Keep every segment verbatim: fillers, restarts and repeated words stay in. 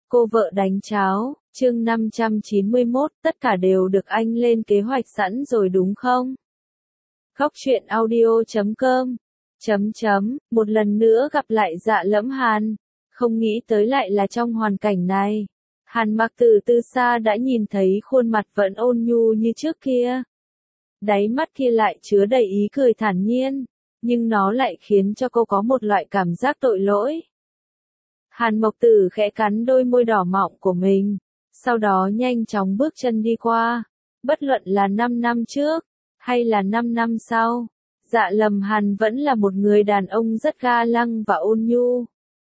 Cô vợ đánh cháo, chương năm trăm chín mươi mốt, tất cả đều được anh lên kế hoạch sẵn rồi đúng không? Góc truyện audio chấm com chấm chấm, một lần nữa gặp lại Dạ Lẫm Hàn, không nghĩ tới lại là trong hoàn cảnh này. Hàn Mặc từ từ xa đã nhìn thấy khuôn mặt vẫn ôn nhu như trước kia. Đáy mắt kia lại chứa đầy ý cười thản nhiên, nhưng nó lại khiến cho cô có một loại cảm giác tội lỗi. Hàn Mộc Tử khẽ cắn đôi môi đỏ mọng của mình, sau đó nhanh chóng bước chân đi qua. Bất luận là năm năm trước, hay là năm năm sau, Dạ Lâm Hàn vẫn là một người đàn ông rất ga lăng và ôn nhu.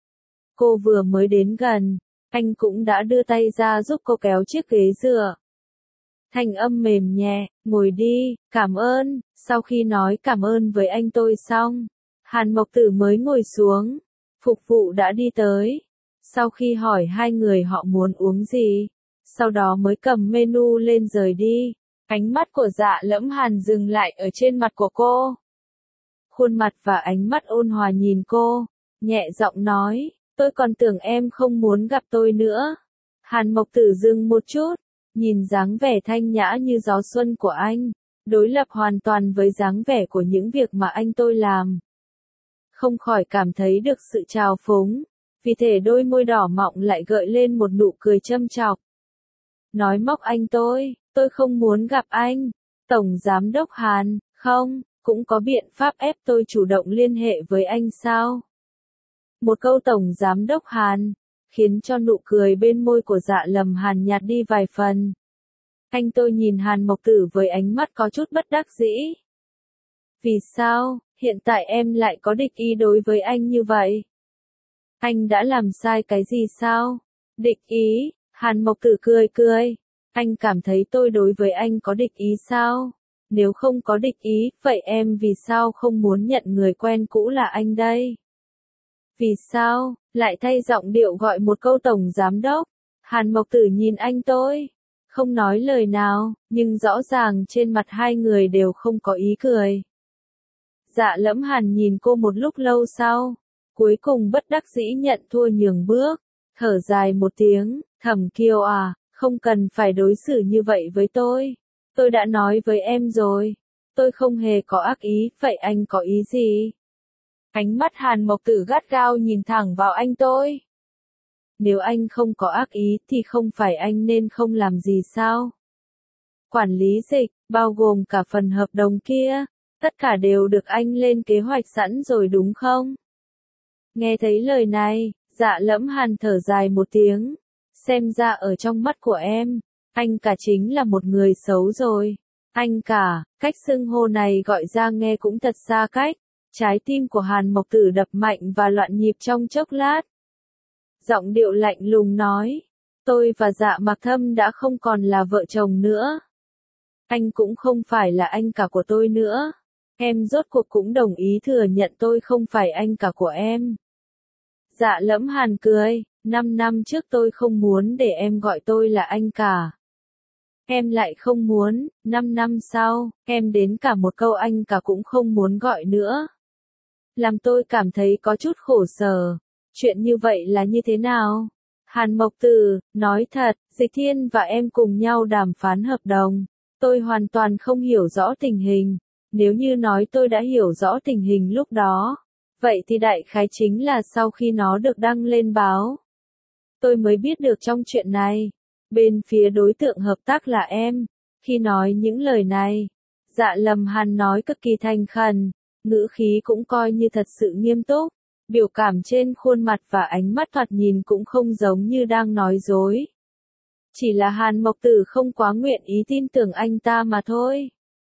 Cô vừa mới đến gần, anh cũng đã đưa tay ra giúp cô kéo chiếc ghế dựa. Thanh âm mềm nhẹ, ngồi đi, cảm ơn. Sau khi nói cảm ơn với anh tôi xong, Hàn Mộc Tử mới ngồi xuống. Phục vụ đã đi tới. Sau khi hỏi hai người họ muốn uống gì, sau đó mới cầm menu lên rời đi. Ánh mắt của Dạ Lẫm Hàn dừng lại ở trên mặt của cô. Khuôn mặt và ánh mắt ôn hòa nhìn cô, nhẹ giọng nói, tôi còn tưởng em không muốn gặp tôi nữa. Hàn Mộc Tử dừng một chút, nhìn dáng vẻ thanh nhã như gió xuân của anh, đối lập hoàn toàn với dáng vẻ của những việc mà anh tôi làm. Không khỏi cảm thấy được sự trào phúng, vì thế đôi môi đỏ mọng lại gợi lên một nụ cười châm chọc. Nói móc anh tôi, tôi không muốn gặp anh. Tổng Giám đốc Hàn, không, cũng có biện pháp ép tôi chủ động liên hệ với anh sao? Một câu Tổng Giám đốc Hàn, khiến cho nụ cười bên môi của Dạ Lâm Hàn nhạt đi vài phần. Anh tôi nhìn Hàn Mộc Tử với ánh mắt có chút bất đắc dĩ. Vì sao, hiện tại em lại có địch ý đối với anh như vậy? Anh đã làm sai cái gì sao? Địch ý, Hàn Mộc Tử cười cười. Anh cảm thấy tôi đối với anh có địch ý sao? Nếu không có địch ý, vậy em vì sao không muốn nhận người quen cũ là anh đây? Vì sao, lại thay giọng điệu gọi một câu Tổng Giám đốc? Hàn Mộc Tử nhìn anh tôi, không nói lời nào, nhưng rõ ràng trên mặt hai người đều không có ý cười. Dạ Lẫm Hàn nhìn cô một lúc lâu sau, cuối cùng bất đắc dĩ nhận thua nhường bước, thở dài một tiếng, Thẩm Kiều à, không cần phải đối xử như vậy với tôi. Tôi đã nói với em rồi, tôi không hề có ác ý, vậy anh có ý gì? Ánh mắt Hàn Mộc Tử gắt gao nhìn thẳng vào anh tôi. Nếu anh không có ác ý thì không phải anh nên không làm gì sao? Quản lý dịch, bao gồm cả phần hợp đồng kia, tất cả đều được anh lên kế hoạch sẵn rồi đúng không? Nghe thấy lời này, Dạ Lẫm Hàn thở dài một tiếng. Xem ra ở trong mắt của em, anh cả chính là một người xấu rồi. Anh cả, cách xưng hô này gọi ra nghe cũng thật xa cách. Trái tim của Hàn Mộc Tử đập mạnh và loạn nhịp trong chốc lát. Giọng điệu lạnh lùng nói, tôi và Dạ Mặc Thâm đã không còn là vợ chồng nữa. Anh cũng không phải là anh cả của tôi nữa. Em rốt cuộc cũng đồng ý thừa nhận tôi không phải anh cả của em. Dạ Lẫm Hàn cười, năm năm trước tôi không muốn để em gọi tôi là anh cả. Em lại không muốn, năm năm sau, em đến cả một câu anh cả cũng không muốn gọi nữa. Làm tôi cảm thấy có chút khổ sở. Chuyện như vậy là như thế nào? Hàn Mộc Tử, nói thật, Dịch Thiên và em cùng nhau đàm phán hợp đồng. Tôi hoàn toàn không hiểu rõ tình hình. Nếu như nói tôi đã hiểu rõ tình hình lúc đó, vậy thì đại khái chính là sau khi nó được đăng lên báo. Tôi mới biết được trong chuyện này. Bên phía đối tượng hợp tác là em. Khi nói những lời này, Dạ Lâm Hàn nói cực kỳ thành khẩn, ngữ khí cũng coi như thật sự nghiêm túc. Biểu cảm trên khuôn mặt và ánh mắt thoạt nhìn cũng không giống như đang nói dối. Chỉ là Hàn Mộc Tử không quá nguyện ý tin tưởng anh ta mà thôi.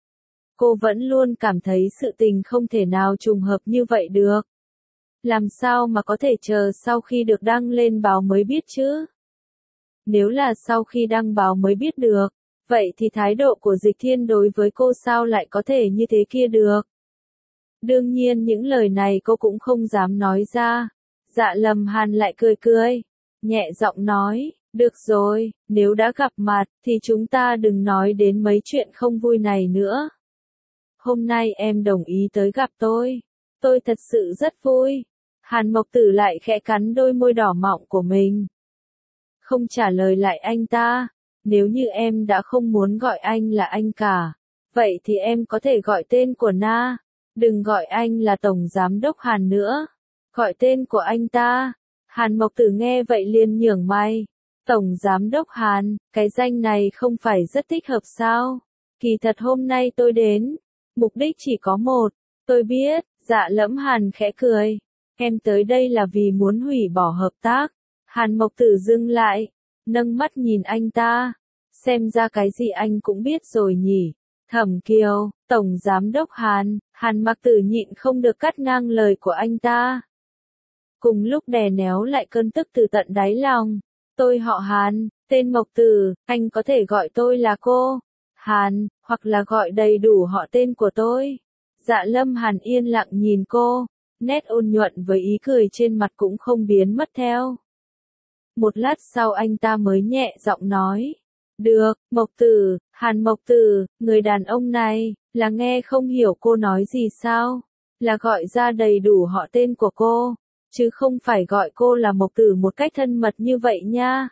Cô vẫn luôn cảm thấy sự tình không thể nào trùng hợp như vậy được. Làm sao mà có thể chờ sau khi được đăng lên báo mới biết chứ? Nếu là sau khi đăng báo mới biết được, vậy thì thái độ của Dịch Thiên đối với cô sao lại có thể như thế kia được? Đương nhiên những lời này cô cũng không dám nói ra. Dạ Lâm Hàn lại cười cười, nhẹ giọng nói, được rồi, nếu đã gặp mặt, thì chúng ta đừng nói đến mấy chuyện không vui này nữa. Hôm nay em đồng ý tới gặp tôi. Tôi thật sự rất vui. Hàn Mộc Tử lại khẽ cắn đôi môi đỏ mọng của mình. không trả lời lại anh ta. Nếu như em đã không muốn gọi anh là anh cả, vậy thì em có thể gọi tên của Na. Đừng gọi anh là Tổng Giám đốc Hàn nữa. Gọi tên của anh ta. Hàn Mộc Tử nghe vậy liền nhướng mày. Tổng Giám đốc Hàn, cái danh này không phải rất thích hợp sao? Kỳ thật hôm nay tôi đến, mục đích chỉ có một. Tôi biết, Dạ Lẫm Hàn khẽ cười. Em tới đây là vì muốn hủy bỏ hợp tác. Hàn Mộc Tử dừng lại, nâng mắt nhìn anh ta. Xem ra cái gì anh cũng biết rồi nhỉ. Thẩm Kiều, Tổng Giám đốc Hàn, Hàn Mặc Tử nhịn không được cắt ngang lời của anh ta. Cùng lúc đè néo lại cơn tức từ tận đáy lòng. Tôi họ Hàn, tên Mộc Tử, anh có thể gọi tôi là cô Hàn, hoặc là gọi đầy đủ họ tên của tôi. Dạ Lâm Hàn yên lặng nhìn cô, nét ôn nhuận với ý cười trên mặt cũng không biến mất theo. Một lát sau anh ta mới nhẹ giọng nói. Được, Mộc Tử, Hàn Mộc Tử, người đàn ông này, là nghe không hiểu cô nói gì sao? Là gọi ra đầy đủ họ tên của cô, chứ không phải gọi cô là Mộc Tử một cách thân mật như vậy nha.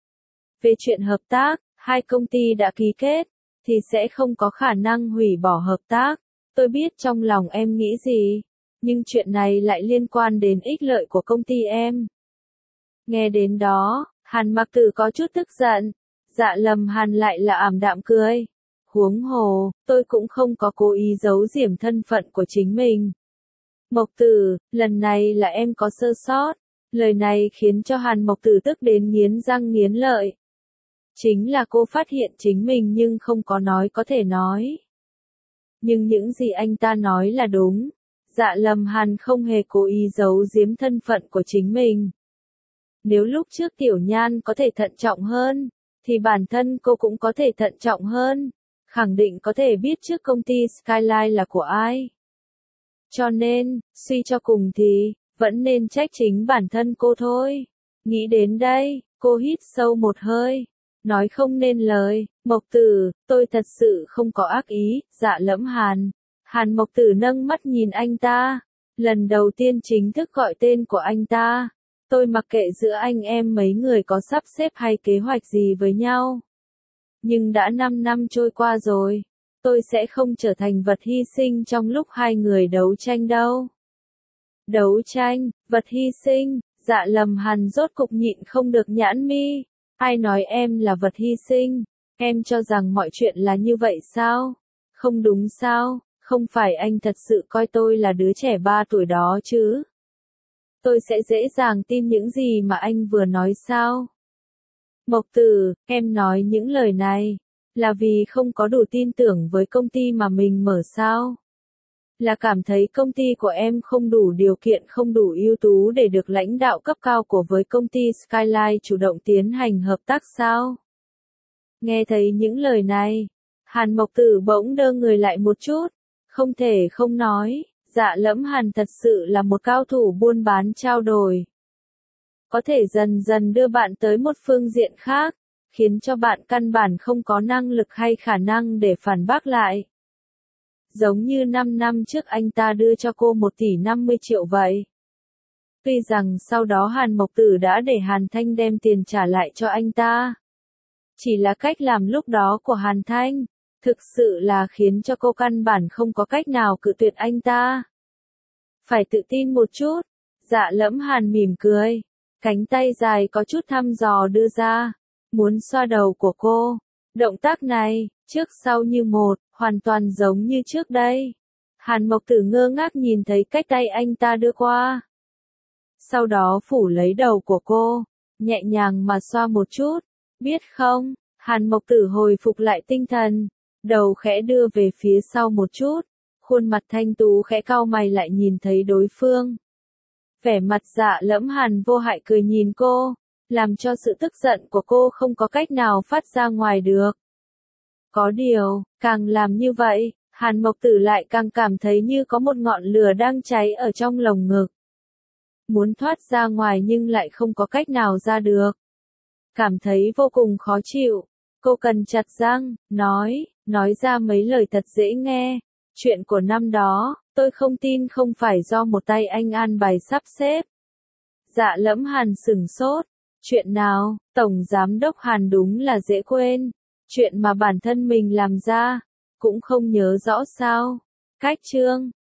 Về chuyện hợp tác, hai công ty đã ký kết, thì sẽ không có khả năng hủy bỏ hợp tác. Tôi biết trong lòng em nghĩ gì, nhưng chuyện này lại liên quan đến ích lợi của công ty em. Nghe đến đó, Hàn Mặc Tử có chút tức giận. Dạ Lâm Hàn lại là ảm đạm cười. Huống hồ, tôi cũng không có cố ý giấu giếm thân phận của chính mình. Mộc Tử, lần này là em có sơ sót. Lời này khiến cho Hàn Mộc Tử tức đến nghiến răng nghiến lợi. Chính là cô phát hiện chính mình nhưng không có nói có thể nói. Nhưng những gì anh ta nói là đúng. Dạ Lâm Hàn không hề cố ý giấu giếm thân phận của chính mình. Nếu lúc trước Tiểu Nhan có thể thận trọng hơn, thì bản thân cô cũng có thể thận trọng hơn. Khẳng định có thể biết trước công ty Skyline là của ai. Cho nên, suy cho cùng thì, vẫn nên trách chính bản thân cô thôi. Nghĩ đến đây, cô hít sâu một hơi. Nói không nên lời, Mộc Tử, tôi thật sự không có ác ý. Dạ Lẫm Hàn. Hàn Mộc Tử nâng mắt nhìn anh ta. Lần đầu tiên chính thức gọi tên của anh ta. Tôi mặc kệ giữa anh em mấy người có sắp xếp hay kế hoạch gì với nhau. Nhưng đã năm năm trôi qua rồi. Tôi sẽ không trở thành vật hy sinh trong lúc hai người đấu tranh đâu. Đấu tranh, vật hy sinh, Dạ Lâm Hàn rốt cục nhịn không được nhãn mi. Ai nói em là vật hy sinh? Em cho rằng mọi chuyện là như vậy sao? Không đúng sao? Không phải anh thật sự coi tôi là đứa trẻ ba tuổi đó chứ? Tôi sẽ dễ dàng tin những gì mà anh vừa nói sao? Mộc Tử, em nói những lời này, là vì không có đủ tin tưởng với công ty mà mình mở sao? Là cảm thấy công ty của em không đủ điều kiện, không đủ ưu tú để được lãnh đạo cấp cao của với công ty Skyline chủ động tiến hành hợp tác sao? Nghe thấy những lời này, Hàn Mộc Tử bỗng đơ người lại một chút, không thể không nói. Dạ Lẫm Hàn thật sự là một cao thủ buôn bán trao đổi. Có thể dần dần đưa bạn tới một phương diện khác, khiến cho bạn căn bản không có năng lực hay khả năng để phản bác lại. Giống như năm năm trước anh ta đưa cho cô một tỷ năm mươi triệu vậy. Tuy rằng sau đó Hàn Mộc Tử đã để Hàn Thanh đem tiền trả lại cho anh ta. Chỉ là cách làm lúc đó của Hàn Thanh, thực sự là khiến cho cô căn bản không có cách nào cự tuyệt anh ta. Phải tự tin một chút. Dạ Lẫm Hàn mỉm cười. Cánh tay dài có chút thăm dò đưa ra. Muốn xoa đầu của cô. Động tác này, trước sau như một, hoàn toàn giống như trước đây. Hàn Mộc Tử ngơ ngác nhìn thấy cách tay anh ta đưa qua. Sau đó phủ lấy đầu của cô, nhẹ nhàng mà xoa một chút. Biết không, Hàn Mộc Tử hồi phục lại tinh thần. Đầu khẽ đưa về phía sau một chút. Khuôn mặt thanh tú khẽ cau mày lại nhìn thấy đối phương. Vẻ mặt Dạ Lẫm Hàn vô hại cười nhìn cô, làm cho sự tức giận của cô không có cách nào phát ra ngoài được. Có điều, càng làm như vậy, Hàn Mộc Tử lại càng cảm thấy như có một ngọn lửa đang cháy ở trong lồng ngực. Muốn thoát ra ngoài nhưng lại không có cách nào ra được. Cảm thấy vô cùng khó chịu, cô cần chặt răng, nói, nói ra mấy lời thật dễ nghe. Chuyện của năm đó, tôi không tin không phải do một tay anh an bài sắp xếp. Dạ Lẫm Hàn sửng sốt, Chuyện nào? Tổng Giám đốc Hàn đúng là dễ quên. Chuyện mà bản thân mình làm ra, cũng không nhớ rõ sao. Cách chương